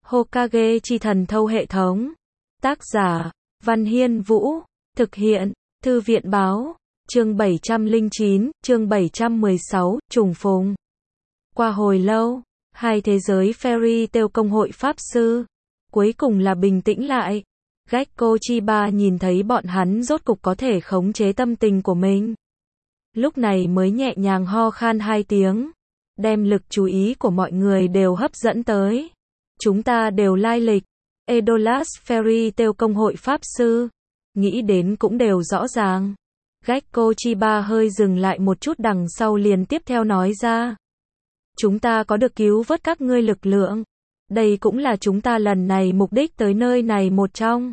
Hokage chi thần thâu hệ thống. Tác giả, Văn Hiên Vũ. Thực hiện, Thư viện Báo. Chương 709, chương 716, trùng phùng. Qua hồi lâu, hai thế giới Fairy Tail công hội Pháp Sư cuối cùng là bình tĩnh lại. Gekko Chiba nhìn thấy bọn hắn rốt cục có thể khống chế tâm tình của mình. Lúc này mới nhẹ nhàng ho khan hai tiếng, đem lực chú ý của mọi người đều hấp dẫn tới. Chúng ta đều lai lịch, Edolas Fairy Tail công hội Pháp Sư, nghĩ đến cũng đều rõ ràng. Gekko Chiba hơi dừng lại một chút đằng sau liền tiếp theo nói ra. Chúng ta có được cứu vớt các ngươi lực lượng. Đây cũng là chúng ta lần này mục đích tới nơi này một trong.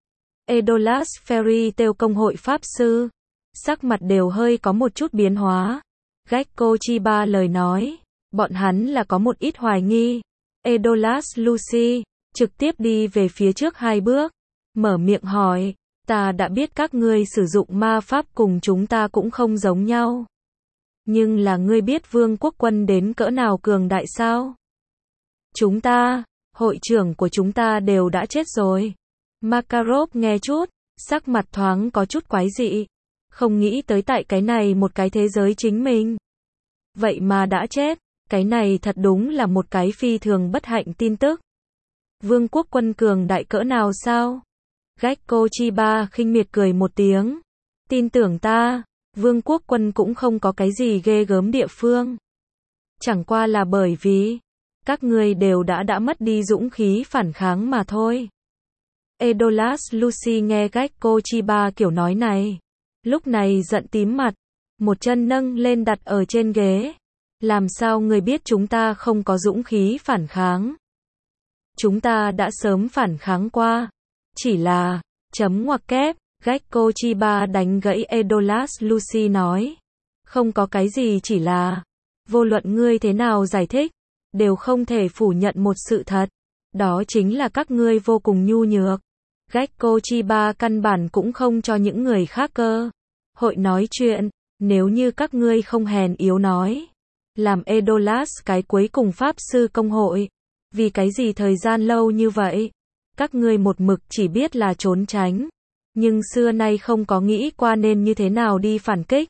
Edolas Fairy Tail công hội Pháp Sư, sắc mặt đều hơi có một chút biến hóa. Gekko Chiba lời nói, bọn hắn là có một ít hoài nghi. Edolas Lucy, trực tiếp đi về phía trước hai bước, mở miệng hỏi, ta đã biết các ngươi sử dụng ma pháp cùng chúng ta cũng không giống nhau. Nhưng là ngươi biết vương quốc quân đến cỡ nào cường đại sao? Chúng ta, hội trưởng của chúng ta đều đã chết rồi. Makarov nghe chút, sắc mặt thoáng có chút quái dị. Không nghĩ tới tại cái này một cái thế giới chính mình. Vậy mà đã chết, cái này thật đúng là một cái phi thường bất hạnh tin tức. Vương quốc quân cường đại cỡ nào sao? Gekko Chiba khinh miệt cười một tiếng. Tin tưởng ta, vương quốc quân cũng không có cái gì ghê gớm địa phương. Chẳng qua là bởi vì các ngươi đều đã mất đi dũng khí phản kháng mà thôi. Edolas Lucy nghe Gekko Chiba kiểu nói này, lúc này giận tím mặt, một chân nâng lên đặt ở trên ghế. Làm sao người biết chúng ta không có dũng khí phản kháng? Chúng ta đã sớm phản kháng qua. Chỉ là, chấm ngoặc kép, Gekko Chiba đánh gãy Edolas Lucy nói. Không có cái gì chỉ là, vô luận ngươi thế nào giải thích, đều không thể phủ nhận một sự thật. Đó chính là các ngươi vô cùng nhu nhược. Gekko Chiba căn bản cũng không cho những người khác cơ hội nói chuyện. Nếu như các ngươi không hèn yếu nói, làm Edolas cái cuối cùng Pháp Sư công hội, vì cái gì thời gian lâu như vậy? Các ngươi một mực chỉ biết là trốn tránh, nhưng xưa nay không có nghĩ qua nên như thế nào đi phản kích.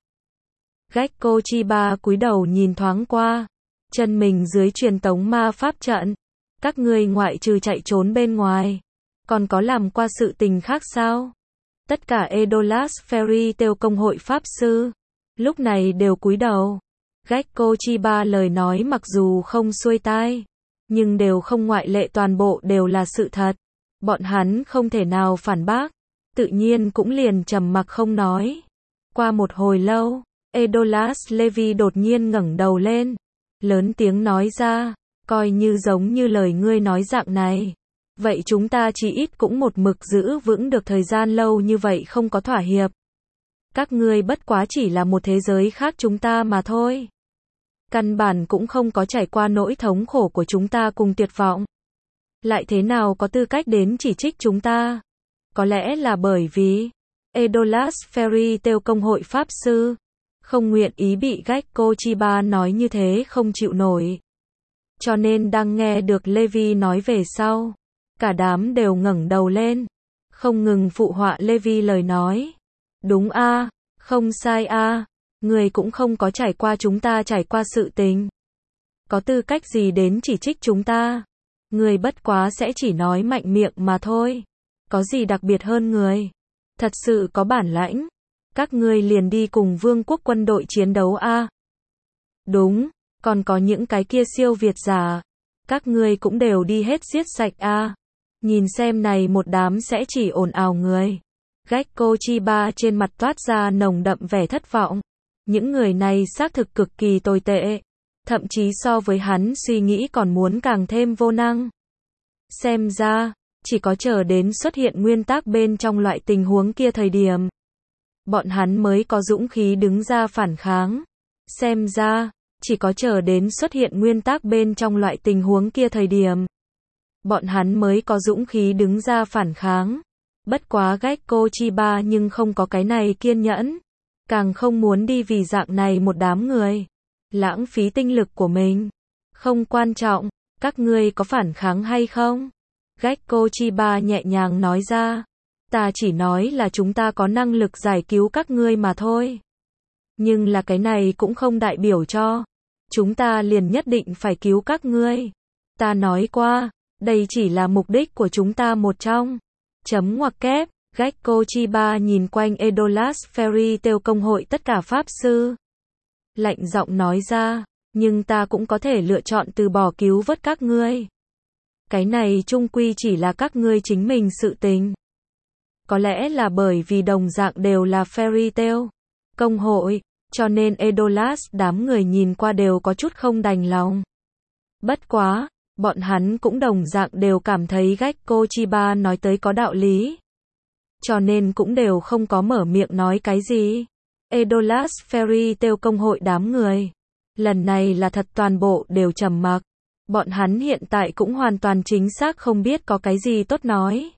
Gekko Chiba cúi đầu nhìn thoáng qua, chân mình dưới truyền tống ma pháp trận. Các ngươi ngoại trừ chạy trốn bên ngoài, còn có làm qua sự tình khác sao? Tất cả Edolas Fairy Tail công hội Pháp Sư, lúc này đều cúi đầu. Gekko Chiba lời nói mặc dù không xuôi tai, nhưng đều không ngoại lệ toàn bộ đều là sự thật. Bọn hắn không thể nào phản bác, tự nhiên cũng liền trầm mặc không nói. Qua một hồi lâu, Edolas Levi đột nhiên ngẩng đầu lên, lớn tiếng nói ra, coi như giống như lời ngươi nói dạng này. Vậy chúng ta chỉ ít cũng một mực giữ vững được thời gian lâu như vậy không có thỏa hiệp. Các ngươi bất quá chỉ là một thế giới khác chúng ta mà thôi. Căn bản cũng không có trải qua nỗi thống khổ của chúng ta cùng tuyệt vọng. Lại thế nào có tư cách đến chỉ trích chúng ta? Có lẽ là bởi vì Edolas Fairy Tail công hội Pháp Sư không nguyện ý bị Gekko Chiba nói như thế không chịu nổi. Cho nên đang nghe được Levi nói về sau, cả đám đều ngẩng đầu lên, không ngừng phụ họa Levi lời nói. Đúng a, không sai a, người cũng không có trải qua chúng ta trải qua sự tình. Có tư cách gì đến chỉ trích chúng ta? Người bất quá sẽ chỉ nói mạnh miệng mà thôi. Có gì đặc biệt hơn người? Thật sự có bản lãnh, các ngươi liền đi cùng vương quốc quân đội chiến đấu a. Đúng, còn có những cái kia siêu việt giả, các ngươi cũng đều đi hết giết sạch a. Nhìn xem này một đám sẽ chỉ ồn ào người. Gekko Chiba trên mặt toát ra nồng đậm vẻ thất vọng. Những người này xác thực cực kỳ tồi tệ, thậm chí so với hắn suy nghĩ còn muốn càng thêm vô năng. Xem ra, chỉ có chờ đến xuất hiện nguyên tắc bên trong loại tình huống kia thời điểm, bọn hắn mới có dũng khí đứng ra phản kháng. Xem ra, chỉ có chờ đến xuất hiện nguyên tắc bên trong loại tình huống kia thời điểm, bọn hắn mới có dũng khí đứng ra phản kháng. Bất quá Gekko Chiba nhưng không có cái này kiên nhẫn, càng không muốn đi vì dạng này một đám người lãng phí tinh lực của mình. Không quan trọng, Các ngươi có phản kháng hay không? Gekko Chiba nhẹ nhàng nói ra. Ta chỉ nói là chúng ta có năng lực giải cứu các ngươi mà thôi. Nhưng là cái này cũng không đại biểu cho chúng ta liền nhất định phải cứu các ngươi. Ta nói qua, đây chỉ là mục đích của chúng ta một trong. Chấm ngoặc kép, Gekko Chiba nhìn quanh Edolas Fairy Tail công hội tất cả pháp sư. Lạnh giọng nói ra, nhưng ta cũng có thể lựa chọn từ bỏ cứu vớt các ngươi. Cái này chung quy chỉ là các ngươi chính mình sự tình. Có lẽ là bởi vì đồng dạng đều là Fairy Tail công hội, cho nên Edolas đám người nhìn qua đều có chút không đành lòng. Bất quá, bọn hắn cũng đồng dạng đều cảm thấy Gekko Chiba nói tới có đạo lý. Cho nên cũng đều không có mở miệng nói cái gì. Edolas Fairy Tail công hội đám người. Lần này là thật toàn bộ đều trầm mặc. Bọn hắn hiện tại cũng hoàn toàn chính xác không biết có cái gì tốt nói.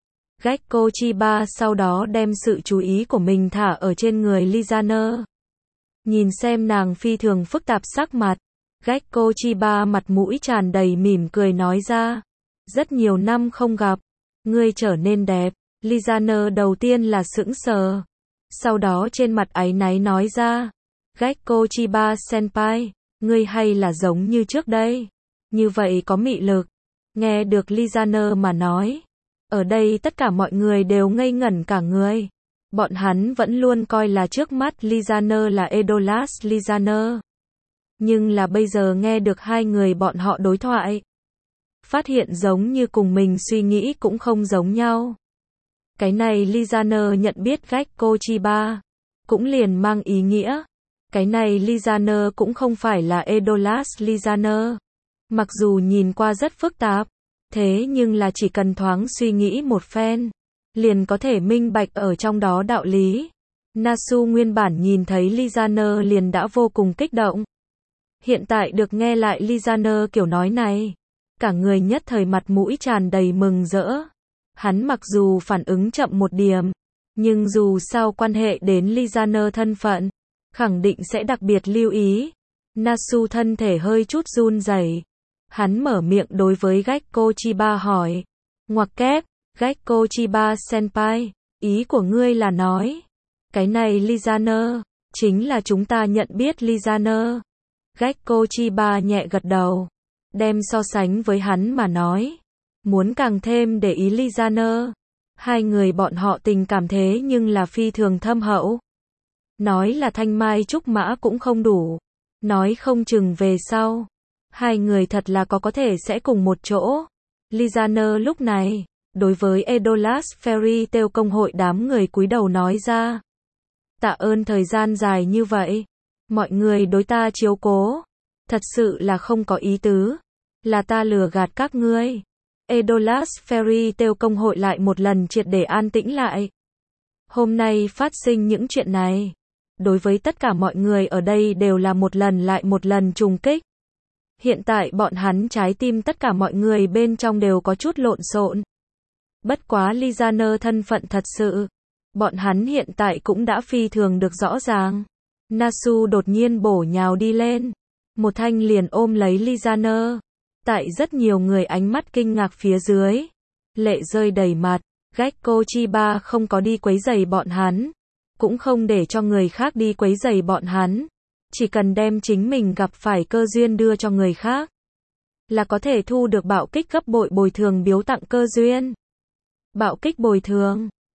Gekko Chiba sau đó đem sự chú ý của mình thả ở trên người Lizaner. Nhìn xem nàng phi thường phức tạp sắc mặt. Gekko Chiba mặt mũi tràn đầy mỉm cười nói ra. Rất nhiều năm không gặp. Ngươi trở nên đẹp. Lizaner đầu tiên là sững sờ. Sau đó trên mặt áy náy nói ra. Gekko Chiba senpai, ngươi hay là giống như trước đây. Như vậy có mị lực. Nghe được Lizaner mà nói. Ở đây tất cả mọi người đều ngây ngẩn cả người. Bọn hắn vẫn luôn coi là trước mắt Lizaner là Edolas Lizaner. Nhưng là bây giờ nghe được hai người bọn họ đối thoại. Phát hiện giống như cùng mình suy nghĩ cũng không giống nhau. Cái này Lizaner nhận biết Gekko Chiba. Cũng liền mang ý nghĩa. Cái này Lizaner cũng không phải là Edolas Lizaner. Mặc dù nhìn qua rất phức tạp. Thế nhưng là chỉ cần thoáng suy nghĩ một phen. Liền có thể minh bạch ở trong đó đạo lý. Nasu nguyên bản nhìn thấy Lizaner liền đã vô cùng kích động. Hiện tại được nghe lại Lizaner kiểu nói này. Cả người nhất thời mặt mũi tràn đầy mừng rỡ. Hắn mặc dù phản ứng chậm một điểm. Nhưng dù sao quan hệ đến Lizaner thân phận. Khẳng định sẽ đặc biệt lưu ý. Nasu thân thể hơi chút run rẩy. Hắn mở miệng đối với Gekko Chiba hỏi. Ngoặc kép, Gekko Chiba senpai, ý của ngươi là nói. Cái này Lizaner, chính là chúng ta nhận biết Lizaner. Gekko Chiba nhẹ gật đầu. Đem so sánh với hắn mà nói. Muốn càng thêm để ý Lizaner. Hai người bọn họ tình cảm thế nhưng là phi thường thâm hậu. Nói là thanh mai trúc mã cũng không đủ. Nói không chừng về sau. Hai người thật là có thể sẽ cùng một chỗ. Lizaner lúc này, đối với Edolas Fairy Tail công hội đám người cúi đầu nói ra. Tạ ơn thời gian dài như vậy. Mọi người đối ta chiếu cố. Thật sự là không có ý tứ. Là ta lừa gạt các ngươi. Edolas Fairy Tail công hội lại một lần triệt để an tĩnh lại. Hôm nay phát sinh những chuyện này. Đối với tất cả mọi người ở đây đều là một lần lại một lần trùng kích. Hiện tại bọn hắn trái tim tất cả mọi người bên trong đều có chút lộn xộn. Bất quá Lizaner thân phận thật sự. Bọn hắn hiện tại cũng đã phi thường được rõ ràng. Nasu đột nhiên bổ nhào đi lên. Một thanh liền ôm lấy Lizaner. Tại rất nhiều người ánh mắt kinh ngạc phía dưới. Lệ rơi đầy mặt. Gekko Chiba không có đi quấy rầy bọn hắn. Cũng không để cho người khác đi quấy rầy bọn hắn. Chỉ cần đem chính mình gặp phải cơ duyên đưa cho người khác. Là có thể thu được bạo kích gấp bội bồi thường biếu tặng cơ duyên. Bạo kích bồi thường.